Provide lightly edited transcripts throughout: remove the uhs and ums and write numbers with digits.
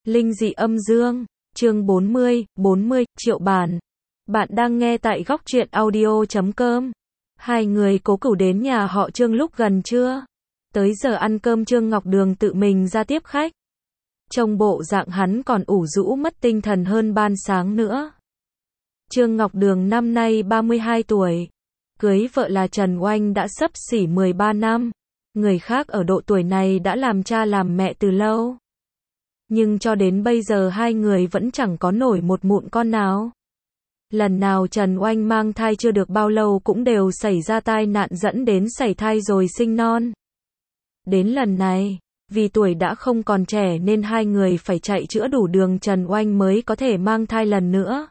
Linh dị âm dương, chương 40, Triệu Bản. Bạn đang nghe tại góc truyện audio.com. Hai người Cố Cửu đến nhà họ Trương lúc gần trưa. Tới giờ ăn cơm Trương Ngọc Đường tự mình ra tiếp khách. Trông bộ dạng hắn còn ủ rũ mất tinh thần hơn ban sáng nữa. Trương Ngọc Đường năm nay 32 tuổi. Cưới vợ là Trần Oanh đã xấp xỉ 13 năm. Người khác ở độ tuổi này đã làm cha làm mẹ từ lâu. Nhưng cho đến bây giờ hai người vẫn chẳng có nổi một mụn con nào. Lần nào Trần Oanh mang thai chưa được bao lâu cũng đều xảy ra tai nạn dẫn đến sảy thai rồi sinh non. Đến lần này, vì tuổi đã không còn trẻ nên hai người phải chạy chữa đủ đường Trần Oanh mới có thể mang thai lần nữa.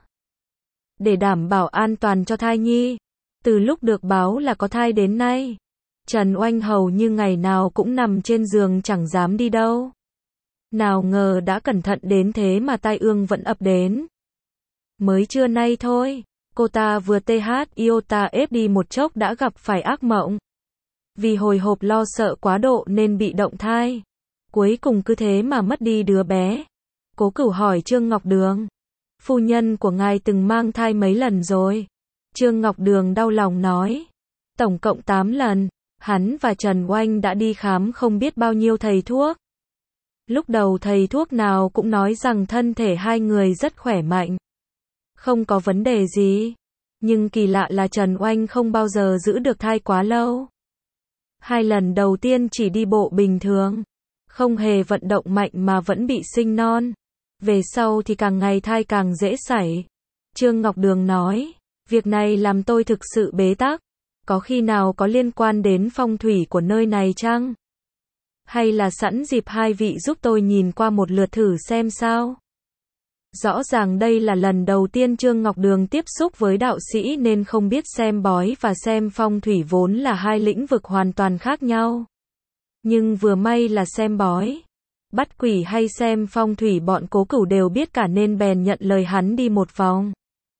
Để đảm bảo an toàn cho thai nhi, từ lúc được báo là có thai đến nay, Trần Oanh hầu như ngày nào cũng nằm trên giường chẳng dám đi đâu. Nào ngờ đã cẩn thận đến thế mà tai ương vẫn ập đến. Mới trưa nay thôi, cô ta vừa iota ép đi một chốc đã gặp phải ác mộng. Vì hồi hộp lo sợ quá độ nên bị động thai. Cuối cùng cứ thế mà mất đi đứa bé. Cố Cửu hỏi Trương Ngọc Đường, phu nhân của ngài từng mang thai mấy lần rồi? Trương Ngọc Đường đau lòng nói, tổng cộng 8 lần. Hắn và Trần Oanh đã đi khám không biết bao nhiêu thầy thuốc. Lúc đầu thầy thuốc nào cũng nói rằng thân thể hai người rất khỏe mạnh, không có vấn đề gì. Nhưng kỳ lạ là Trần Oanh không bao giờ giữ được thai quá lâu. 2 lần đầu tiên chỉ đi bộ bình thường, không hề vận động mạnh mà vẫn bị sinh non. Về sau thì càng ngày thai càng dễ xảy. Trương Ngọc Đường nói, việc này làm tôi thực sự bế tắc. Có khi nào có liên quan đến phong thủy của nơi này chăng? Hay là sẵn dịp hai vị giúp tôi nhìn qua một lượt thử xem sao? Rõ ràng đây là lần đầu tiên Trương Ngọc Đường tiếp xúc với đạo sĩ nên không biết xem bói và xem phong thủy vốn là hai lĩnh vực hoàn toàn khác nhau. Nhưng vừa may là xem bói, bắt quỷ hay xem phong thủy bọn Cố Cửu đều biết cả nên bèn nhận lời hắn đi một vòng.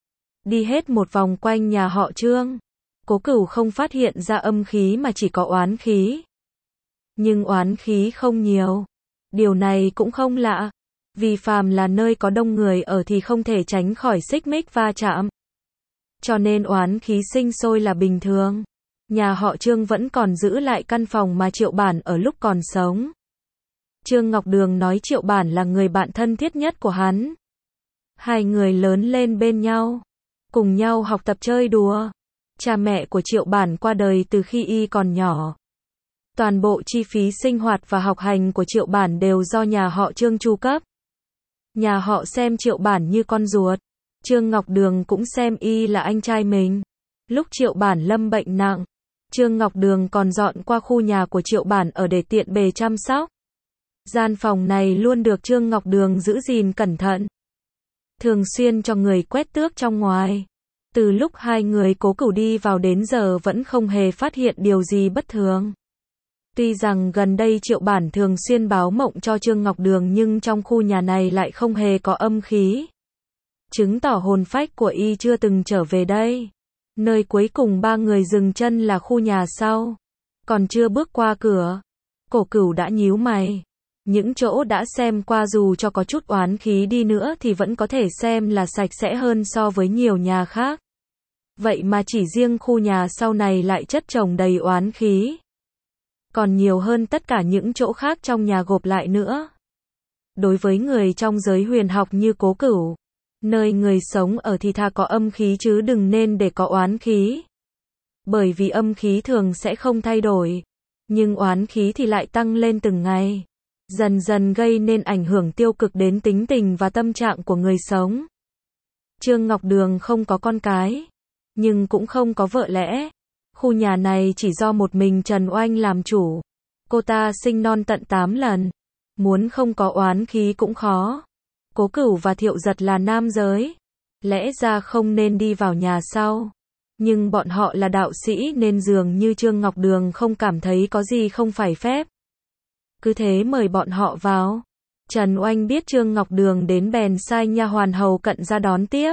Đi hết một vòng quanh nhà họ Trương, Cố Cửu không phát hiện ra âm khí mà chỉ có oán khí. Nhưng oán khí không nhiều. Điều này cũng không lạ. Vì phàm là nơi có đông người ở thì không thể tránh khỏi xích mích va chạm. Cho nên oán khí sinh sôi là bình thường. Nhà họ Trương vẫn còn giữ lại căn phòng mà Triệu Bản ở lúc còn sống. Trương Ngọc Đường nói Triệu Bản là người bạn thân thiết nhất của hắn. Hai người lớn lên bên nhau, cùng nhau học tập chơi đùa. Cha mẹ của Triệu Bản qua đời từ khi y còn nhỏ. Toàn bộ chi phí sinh hoạt và học hành của Triệu Bản đều do nhà họ Trương chu cấp. Nhà họ xem Triệu Bản như con ruột. Trương Ngọc Đường cũng xem y là anh trai mình. Lúc Triệu Bản lâm bệnh nặng, Trương Ngọc Đường còn dọn qua khu nhà của Triệu Bản ở để tiện bề chăm sóc. Gian phòng này luôn được Trương Ngọc Đường giữ gìn cẩn thận, thường xuyên cho người quét tước trong ngoài. Từ lúc hai người Cố Cửu đi vào đến giờ vẫn không hề phát hiện điều gì bất thường. Tuy rằng gần đây Triệu Bản thường xuyên báo mộng cho Trương Ngọc Đường nhưng trong khu nhà này lại không hề có âm khí, chứng tỏ hồn phách của y chưa từng trở về đây. Nơi cuối cùng ba người dừng chân là khu nhà sau. Còn chưa bước qua cửa, Cố Cửu đã nhíu mày. Những chỗ đã xem qua dù cho có chút oán khí đi nữa thì vẫn có thể xem là sạch sẽ hơn so với nhiều nhà khác. Vậy mà chỉ riêng khu nhà sau này lại chất chồng đầy oán khí. Còn nhiều hơn tất cả những chỗ khác trong nhà gộp lại nữa. Đối với người trong giới huyền học như Cố Cửu, nơi người sống ở thì thà có âm khí chứ đừng nên để có oán khí. Bởi vì âm khí thường sẽ không thay đổi, nhưng oán khí thì lại tăng lên từng ngày, dần dần gây nên ảnh hưởng tiêu cực đến tính tình và tâm trạng của người sống. Trương Ngọc Đường không có con cái, nhưng cũng không có vợ lẽ. Khu nhà này chỉ do một mình Trần Oanh làm chủ. Cô ta sinh non tận 8 lần. Muốn không có oán khí cũng khó. Cố Cửu và Thiệu Giật là nam giới, lẽ ra không nên đi vào nhà sau. Nhưng bọn họ là đạo sĩ nên dường như Trương Ngọc Đường không cảm thấy có gì không phải phép. Cứ thế mời bọn họ vào. Trần Oanh biết Trương Ngọc Đường đến bèn sai nha hoàn hầu cận ra đón tiếp.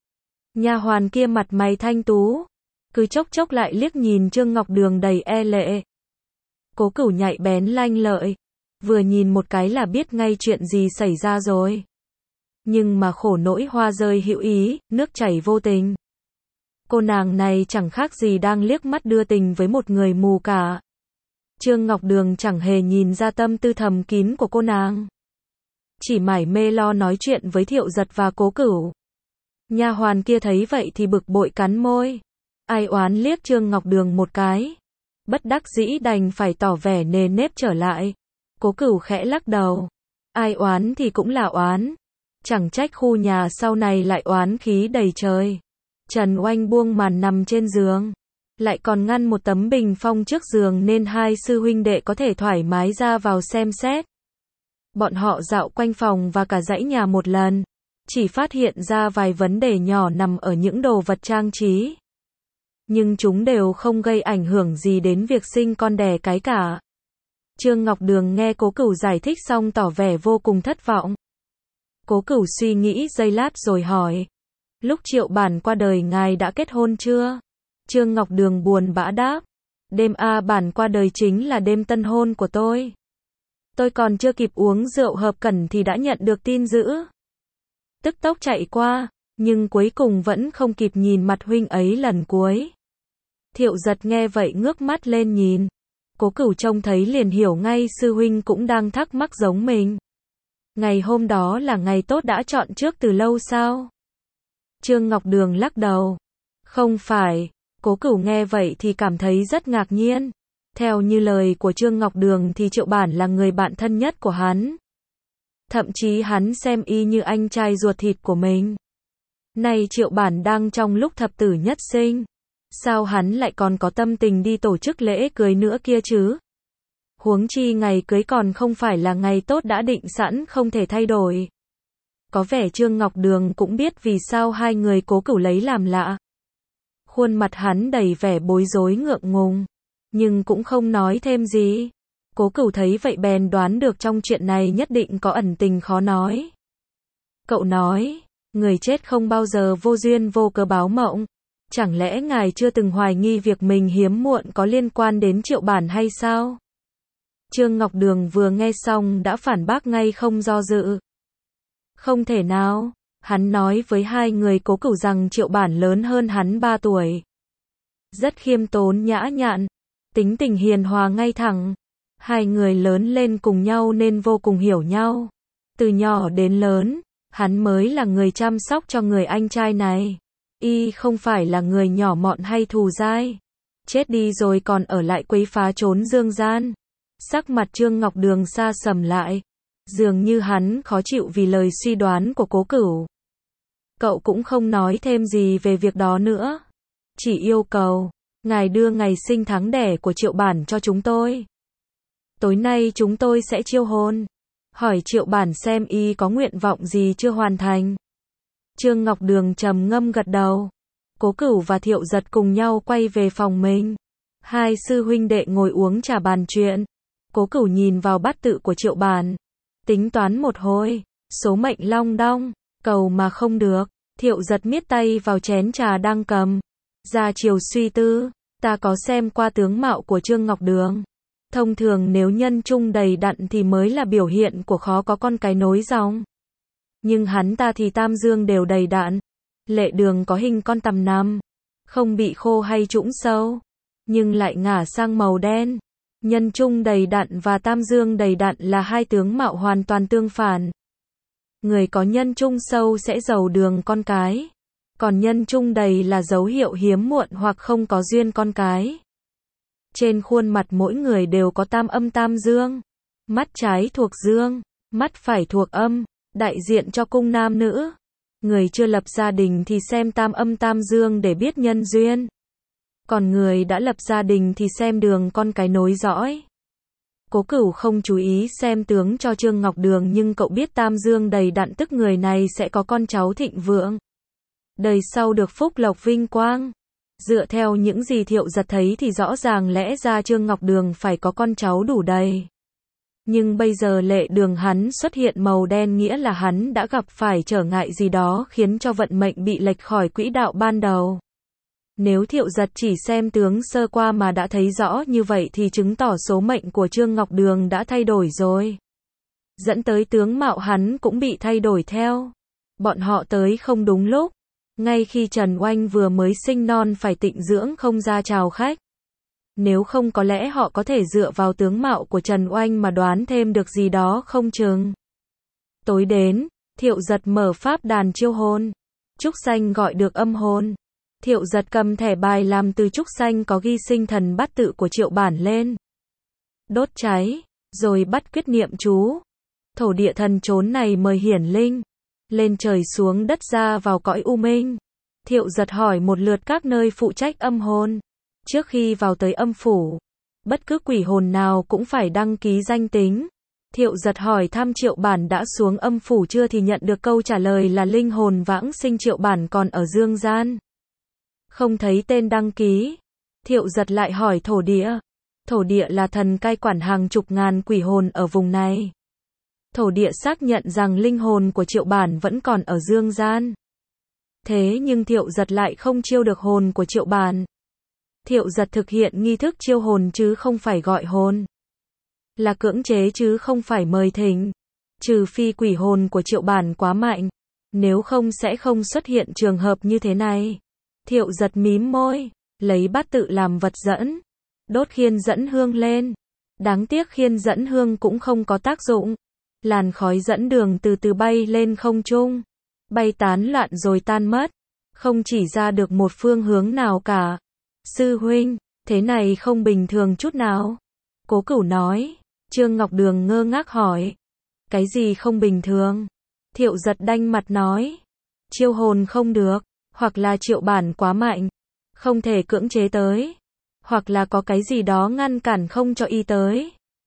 Nha hoàn kia mặt mày thanh tú, cứ chốc chốc lại liếc nhìn Trương Ngọc Đường đầy e lệ. Cố Cửu nhạy bén lanh lợi, vừa nhìn một cái là biết ngay chuyện gì xảy ra rồi. Nhưng mà khổ nỗi hoa rơi hữu ý, nước chảy vô tình. Cô nàng này chẳng khác gì đang liếc mắt đưa tình với một người mù cả. Trương Ngọc Đường chẳng hề nhìn ra tâm tư thầm kín của cô nàng. Chỉ mải mê lo nói chuyện với Thiệu Giật và Cố Cửu. Nha hoàn kia thấy vậy thì bực bội cắn môi. Ai oán liếc Trương Ngọc Đường một cái. Bất đắc dĩ đành phải tỏ vẻ nề nếp trở lại. Cố Cửu khẽ lắc đầu. Ai oán thì cũng là oán. Chẳng trách khu nhà sau này lại oán khí đầy trời. Trần Oanh buông màn nằm trên giường. Lại còn ngăn một tấm bình phong trước giường nên hai sư huynh đệ có thể thoải mái ra vào xem xét. Bọn họ dạo quanh phòng và cả dãy nhà một lần. Chỉ phát hiện ra vài vấn đề nhỏ nằm ở những đồ vật trang trí. Nhưng chúng đều không gây ảnh hưởng gì đến việc sinh con đẻ cái cả. Trương Ngọc Đường nghe Cố Cửu giải thích xong tỏ vẻ vô cùng thất vọng. Cố Cửu suy nghĩ giây lát rồi hỏi. Lúc Triệu Bản qua đời ngài đã kết hôn chưa? Trương Ngọc Đường buồn bã đáp. Đêm A Bản qua đời chính là đêm tân hôn của tôi. Tôi còn chưa kịp uống rượu hợp cẩn thì đã nhận được tin dữ. Tức tốc chạy qua, nhưng cuối cùng vẫn không kịp nhìn mặt huynh ấy lần cuối. Thiệu Giật nghe vậy ngước mắt lên nhìn. Cố Cửu trông thấy liền hiểu ngay sư huynh cũng đang thắc mắc giống mình. Ngày hôm đó là ngày tốt đã chọn trước từ lâu sao? Trương Ngọc Đường lắc đầu. Không phải. Cố Cửu nghe vậy thì cảm thấy rất ngạc nhiên. Theo như lời của Trương Ngọc Đường thì Triệu Bản là người bạn thân nhất của hắn. Thậm chí hắn xem y như anh trai ruột thịt của mình. Nay Triệu Bản đang trong lúc thập tử nhất sinh. Sao hắn lại còn có tâm tình đi tổ chức lễ cưới nữa kia chứ? Huống chi ngày cưới còn không phải là ngày tốt đã định sẵn không thể thay đổi. Có vẻ Trương Ngọc Đường cũng biết vì sao hai người Cố Cửu lấy làm lạ. Khuôn mặt hắn đầy vẻ bối rối ngượng ngùng. Nhưng cũng không nói thêm gì. Cố Cửu thấy vậy bèn đoán được trong chuyện này nhất định có ẩn tình khó nói. Cậu nói, người chết không bao giờ vô duyên vô cớ báo mộng. Chẳng lẽ ngài chưa từng hoài nghi việc mình hiếm muộn có liên quan đến Triệu Bản hay sao? Trương Ngọc Đường vừa nghe xong đã phản bác ngay không do dự. Không thể nào, hắn nói với hai người Cố Cửu rằng Triệu Bản lớn hơn hắn 3 tuổi. Rất khiêm tốn nhã nhặn, tính tình hiền hòa ngay thẳng. Hai người lớn lên cùng nhau nên vô cùng hiểu nhau. Từ nhỏ đến lớn, hắn mới là người chăm sóc cho người anh trai này. Y không phải là người nhỏ mọn hay thù dai. Chết đi rồi còn ở lại quấy phá trốn dương gian. Sắc mặt Trương Ngọc Đường sa sầm lại. Dường như hắn khó chịu vì lời suy đoán của Cố Cửu. Cậu cũng không nói thêm gì về việc đó nữa. Chỉ yêu cầu, ngài đưa ngày sinh tháng đẻ của Triệu Bản cho chúng tôi. Tối nay chúng tôi sẽ chiêu hôn. Hỏi Triệu Bản xem y có nguyện vọng gì chưa hoàn thành. Trương Ngọc Đường trầm ngâm gật đầu. Cố Cửu và Thiệu Giật cùng nhau quay về phòng mình. Hai sư huynh đệ ngồi uống trà bàn chuyện. Cố Cửu nhìn vào bát tự của Triệu Bản. Tính toán một hồi. Số mệnh long đong. Cầu mà không được. Thiệu Giật miết tay vào chén trà đang cầm. Ra chiều suy tư. Ta có xem qua tướng mạo của Trương Ngọc Đường. Thông thường nếu nhân trung đầy đặn thì mới là biểu hiện của khó có con cái nối dòng. Nhưng hắn ta thì tam dương đều đầy đặn. Lệ Đường có hình con tằm nằm. Không bị khô hay trũng sâu. Nhưng lại ngả sang màu đen. Nhân trung đầy đặn và tam dương đầy đặn là hai tướng mạo hoàn toàn tương phản. Người có nhân trung sâu sẽ giàu đường con cái. Còn nhân trung đầy là dấu hiệu hiếm muộn hoặc không có duyên con cái. Trên khuôn mặt mỗi người đều có tam âm tam dương. Mắt trái thuộc dương, mắt phải thuộc âm, đại diện cho cung nam nữ. Người chưa lập gia đình thì xem tam âm tam dương để biết nhân duyên. Còn người đã lập gia đình thì xem đường con cái nối dõi. Cố Cửu không chú ý xem tướng cho Trương Ngọc Đường nhưng cậu biết tam dương đầy đặn tức người này sẽ có con cháu thịnh vượng. Đời sau được phúc lộc vinh quang. Dựa theo những gì Thiệu Giật thấy thì rõ ràng lẽ ra Trương Ngọc Đường phải có con cháu đủ đầy. Nhưng bây giờ Lệ Đường hắn xuất hiện màu đen nghĩa là hắn đã gặp phải trở ngại gì đó khiến cho vận mệnh bị lệch khỏi quỹ đạo ban đầu. Nếu Thiệu Giật chỉ xem tướng sơ qua mà đã thấy rõ như vậy thì chứng tỏ số mệnh của Trương Ngọc Đường đã thay đổi rồi. Dẫn tới tướng mạo hắn cũng bị thay đổi theo. Bọn họ tới không đúng lúc. Ngay khi Trần Oanh vừa mới sinh non phải tịnh dưỡng không ra chào khách. Nếu không có lẽ họ có thể dựa vào tướng mạo của Trần Oanh mà đoán thêm được gì đó không chừng. Tối đến, Thiệu Giật mở pháp đàn chiêu hồn. Trúc Xanh gọi được âm hồn. Thiệu Giật cầm thẻ bài làm từ trúc xanh có ghi sinh thần bát tự của Triệu Bản lên. Đốt cháy, rồi bắt quyết niệm chú. Thổ địa thần trốn này mời hiển linh. Lên trời xuống đất ra vào cõi u minh. Thiệu Giật hỏi một lượt các nơi phụ trách âm hồn. Trước khi vào tới âm phủ, bất cứ quỷ hồn nào cũng phải đăng ký danh tính. Thiệu Giật hỏi thăm Triệu Bản đã xuống âm phủ chưa thì nhận được câu trả lời là linh hồn vãng sinh Triệu Bản còn ở dương gian. Không thấy tên đăng ký. Thiệu Giật lại hỏi thổ địa. Thổ địa là thần cai quản hàng chục ngàn quỷ hồn ở vùng này. Thổ địa xác nhận rằng linh hồn của Triệu Bản vẫn còn ở dương gian. Thế nhưng Thiệu Giật lại không chiêu được hồn của Triệu Bản. Thiệu Giật thực hiện nghi thức chiêu hồn chứ không phải gọi hồn. Là cưỡng chế chứ không phải mời thỉnh. Trừ phi quỷ hồn của Triệu Bản quá mạnh. Nếu không sẽ không xuất hiện trường hợp như thế này. Thiệu Giật mím môi, lấy bát tự làm vật dẫn. Đốt khiên dẫn hương lên. Đáng tiếc khiên dẫn hương cũng không có tác dụng. Làn khói dẫn đường từ từ bay lên không trung. Bay tán loạn rồi tan mất. Không chỉ ra được một phương hướng nào cả. Sư huynh, thế này không bình thường chút nào. Cố Cửu nói. Trương Ngọc Đường ngơ ngác hỏi. Cái gì không bình thường? Thiệu Giật đanh mặt nói. Chiêu hồn không được. Hoặc là Triệu Bản quá mạnh. Không thể cưỡng chế tới. Hoặc là có cái gì đó ngăn cản không cho y tới.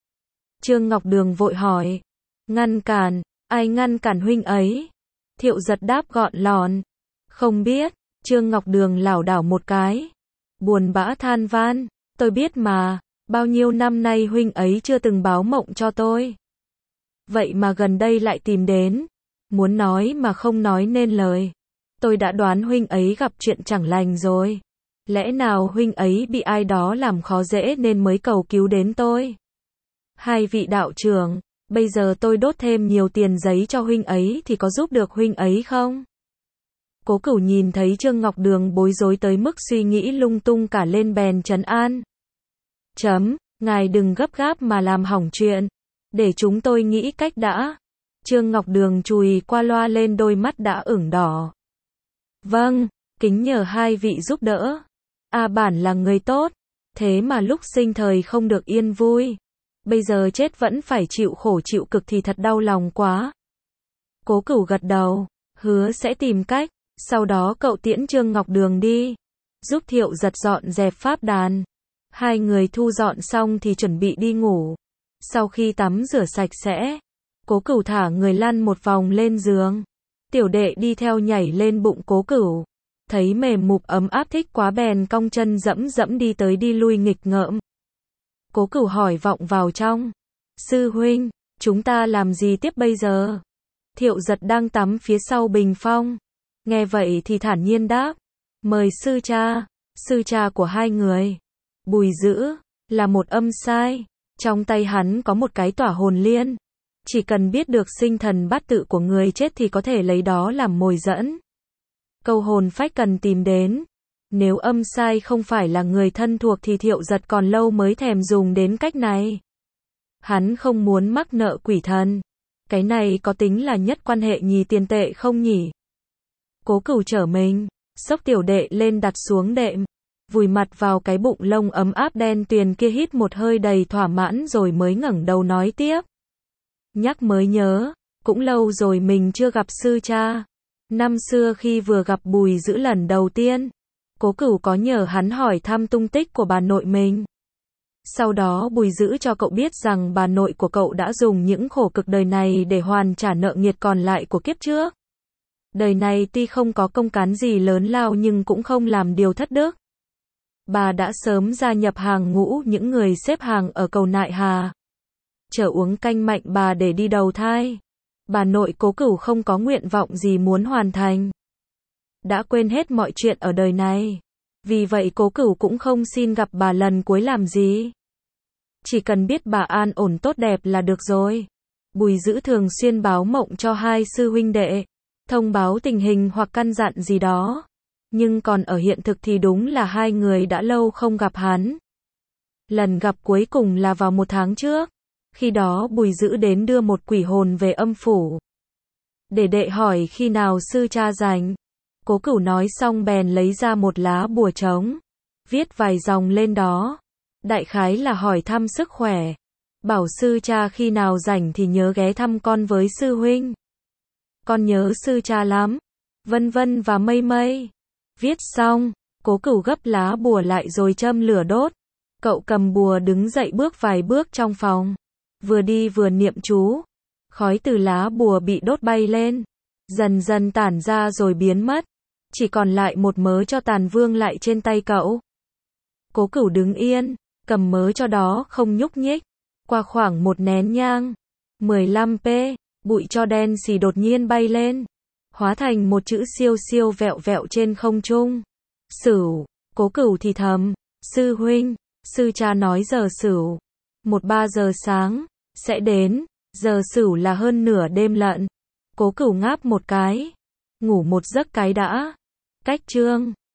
Trương Ngọc Đường vội hỏi. Ngăn cản, ai ngăn cản huynh ấy? Thiệu Giật đáp gọn lọn. Không biết. Trương Ngọc Đường lảo đảo một cái. Buồn bã than van. Tôi biết mà. Bao nhiêu năm nay huynh ấy chưa từng báo mộng cho tôi. Vậy mà gần đây lại tìm đến. Muốn nói mà không nói nên lời. Tôi đã đoán huynh ấy gặp chuyện chẳng lành rồi. Lẽ nào huynh ấy bị ai đó làm khó dễ nên mới cầu cứu đến tôi? Hai vị đạo trưởng, bây giờ tôi đốt thêm nhiều tiền giấy cho huynh ấy thì có giúp được huynh ấy không? Cố Cửu nhìn thấy Trương Ngọc Đường bối rối tới mức suy nghĩ lung tung cả lên bèn trấn an. Ngài đừng gấp gáp mà làm hỏng chuyện. Để chúng tôi nghĩ cách đã. Trương Ngọc Đường chùi qua loa lên đôi mắt đã ửng đỏ. Vâng, kính nhờ hai vị giúp đỡ. Bản là người tốt. Thế mà lúc sinh thời không được yên vui. Bây giờ chết vẫn phải chịu khổ chịu cực thì thật đau lòng quá. Cố Cửu gật đầu. Hứa sẽ tìm cách. Sau đó cậu tiễn Trương Ngọc Đường đi. Giúp Thiệu Giật dọn dẹp pháp đàn. Hai người thu dọn xong thì chuẩn bị đi ngủ. Sau khi tắm rửa sạch sẽ, Cố Cửu thả người lăn một vòng lên giường. Tiểu đệ đi theo nhảy lên bụng Cố Cửu. Thấy mềm mụp ấm áp thích quá bèn cong chân dẫm dẫm đi tới đi lui nghịch ngợm. Cố Cửu hỏi vọng vào trong. Sư huynh, chúng ta làm gì tiếp bây giờ? Thiệu Giật đang tắm phía sau bình phong. Nghe vậy thì thản nhiên đáp. Mời sư cha của hai người. Bùi Dữ, là một âm sai. Trong tay hắn có một cái tỏa hồn liên. Chỉ cần biết được sinh thần bát tự của người chết thì có thể lấy đó làm mồi dẫn. Câu hồn phách cần tìm đến. Nếu âm sai không phải là người thân thuộc thì Thiệu Giật còn lâu mới thèm dùng đến cách này. Hắn không muốn mắc nợ quỷ thần. Cái này có tính là nhất quan hệ nhì tiền tệ không nhỉ? Cố Cửu trở mình, xốc tiểu đệ lên đặt xuống đệm. Vùi mặt vào cái bụng lông ấm áp đen tuyền kia hít một hơi đầy thỏa mãn rồi mới ngẩng đầu nói tiếp. Nhắc mới nhớ, cũng lâu rồi mình chưa gặp sư cha. Năm xưa khi vừa gặp Bùi Dữ lần đầu tiên, Cố Cửu có nhờ hắn hỏi thăm tung tích của bà nội mình. Sau đó Bùi Dữ cho cậu biết rằng bà nội của cậu đã dùng những khổ cực đời này để hoàn trả nợ nghiệt còn lại của kiếp trước. Đời này tuy không có công cán gì lớn lao nhưng cũng không làm điều thất đức. Bà đã sớm gia nhập hàng ngũ những người xếp hàng ở cầu Nại Hà. Chờ uống canh mạnh bà để đi đầu thai. Bà nội Cố Cửu không có nguyện vọng gì muốn hoàn thành. Đã quên hết mọi chuyện ở đời này. Vì vậy Cố Cửu cũng không xin gặp bà lần cuối làm gì. Chỉ cần biết bà an ổn tốt đẹp là được rồi. Bùi Dữ thường xuyên báo mộng cho hai sư huynh đệ, thông báo tình hình hoặc căn dặn gì đó. Nhưng còn ở hiện thực thì đúng là hai người đã lâu không gặp hắn. Lần gặp cuối cùng là vào 1 tháng trước. Khi đó Bùi Dữ đến đưa một quỷ hồn về âm phủ. Để đệ hỏi khi nào sư cha rảnh. Cố Cửu nói xong bèn lấy ra một lá bùa trống, viết vài dòng lên đó. Đại khái là hỏi thăm sức khỏe. Bảo sư cha khi nào rảnh thì nhớ ghé thăm con với sư huynh. Con nhớ sư cha lắm. Vân vân và mây mây. Viết xong, Cố Cửu gấp lá bùa lại rồi châm lửa đốt. Cậu cầm bùa đứng dậy bước vài bước trong phòng. Vừa đi vừa niệm chú. Khói từ lá bùa bị đốt bay lên. Dần dần tản ra rồi biến mất. Chỉ còn lại một mớ cho tàn vương lại trên tay cậu. Cố Cửu đứng yên, cầm mớ cho đó không nhúc nhích. Qua khoảng 1 nén nhang, 15p, bụi tro đen xì đột nhiên bay lên. Hóa thành một chữ siêu siêu vẹo vẹo trên không trung. Sửu. Cố Cửu thì thầm. Sư huynh, sư cha nói giờ Sửu 1-3 giờ sáng sẽ đến. Giờ Sửu là hơn nửa đêm lận. Cố Cửu ngáp một cái. Ngủ một giấc cái đã. Cách chương